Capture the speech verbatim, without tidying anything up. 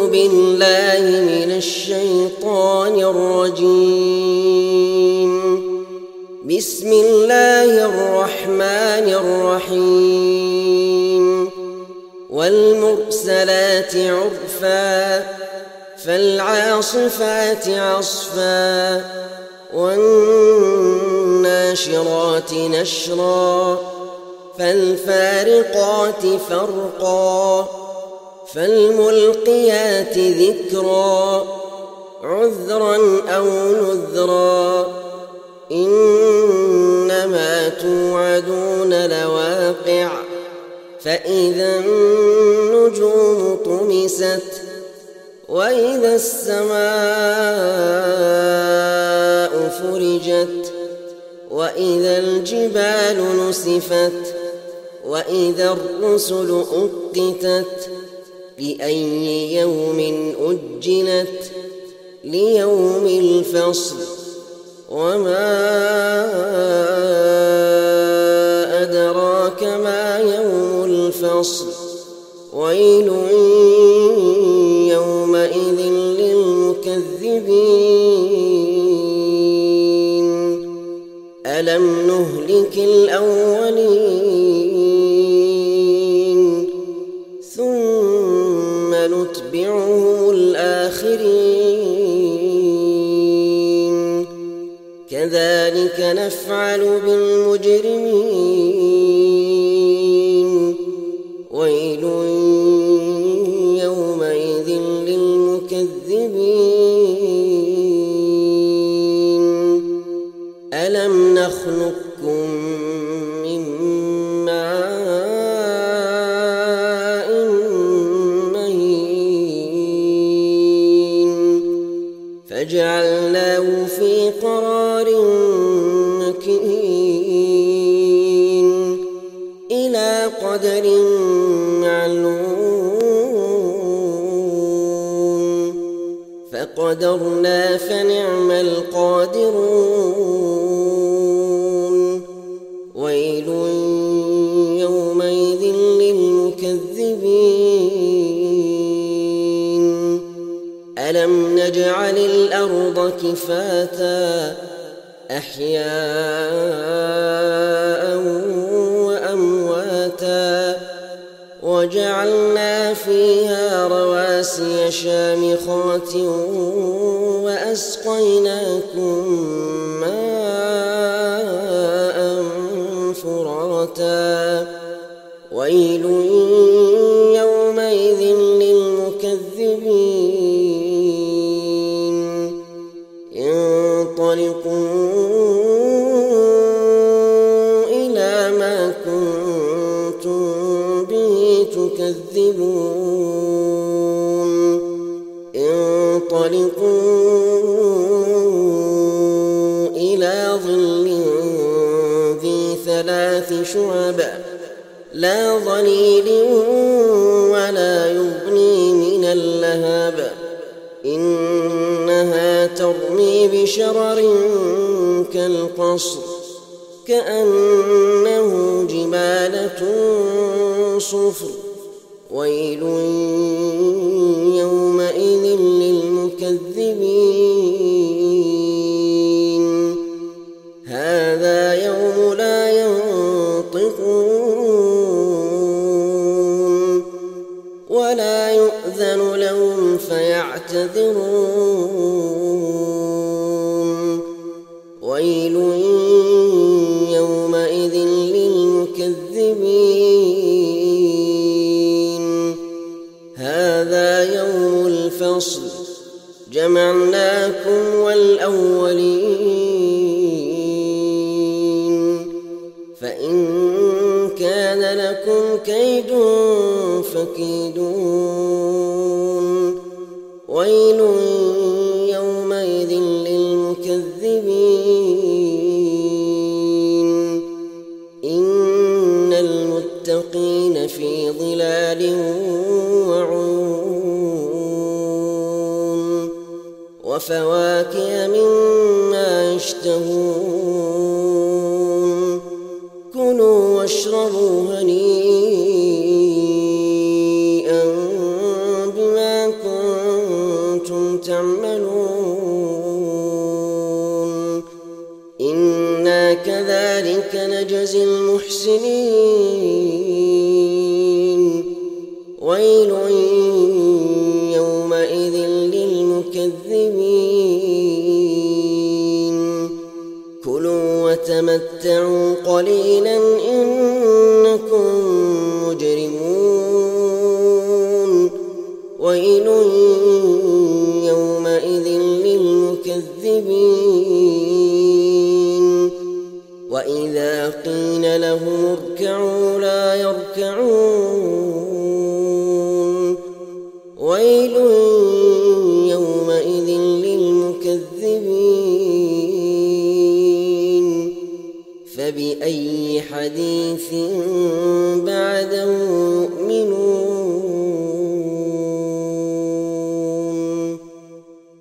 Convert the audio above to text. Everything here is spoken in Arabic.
بالله من الشيطان الرجيم. بسم الله الرحمن الرحيم. والمرسلات عرفا فالعاصفات عصفا والناشرات نشرا فالفارقات فرقا فالملقيات ذكرا عذرا أو نذرا إنما توعدون لواقع فإذا النجوم طمست وإذا السماء فرجت وإذا الجبال نسفت وإذا الرسل أقتت لأي يوم أجلت ليوم الفصل وما أدراك ما يوم الفصل ويل يومئذ للمكذبين ألم نهلك الأولين ثم نتبعهم الآخرين كذلك نفعل بالمجرمين ويل يومئذ للمكذبين ألم نخلقكم من ماء مهين فجعلناه في قرار مكين إلى قدر معلوم فقدرنا فنعم القادرون ويل يومئذ للمكذبين ألم نجعل الأرض كفاتا أحياء وأمواتا وجعلنا فيها رواسي شامخات وأسقيناكم ماء فراتا ويل يومئذ للمكذبين انطلقوا إلى ما كنتم به تكذبون انطلقوا إلى ظل ذي ثلاث شعب لا ظليل ولا يغني من اللهب إنها ترمي بشرر كالقصر كأنه جمالة صفر ويل يومئذ للمكذبين هذا يوم لا ينطقون ولا يؤذن لهم فيعتذرون ويل يومئذ للمكذبين هذا يوم الفصل جمعناكم والأولين فإن كان لكم كيد فكيدون ويل يومئذ للمكذبين إن المتقين في ظلال وعيون وفواكه مما يشتهون كلوا واشربوا هنيئا بما كنتم المحسنين ويل يومئذ للمكذبين كلوا وتمتعوا قليلا إنكم مجرمون ويل يومئذ للمكذبين وإذا قيل لهم اركعوا لا يركعون ويل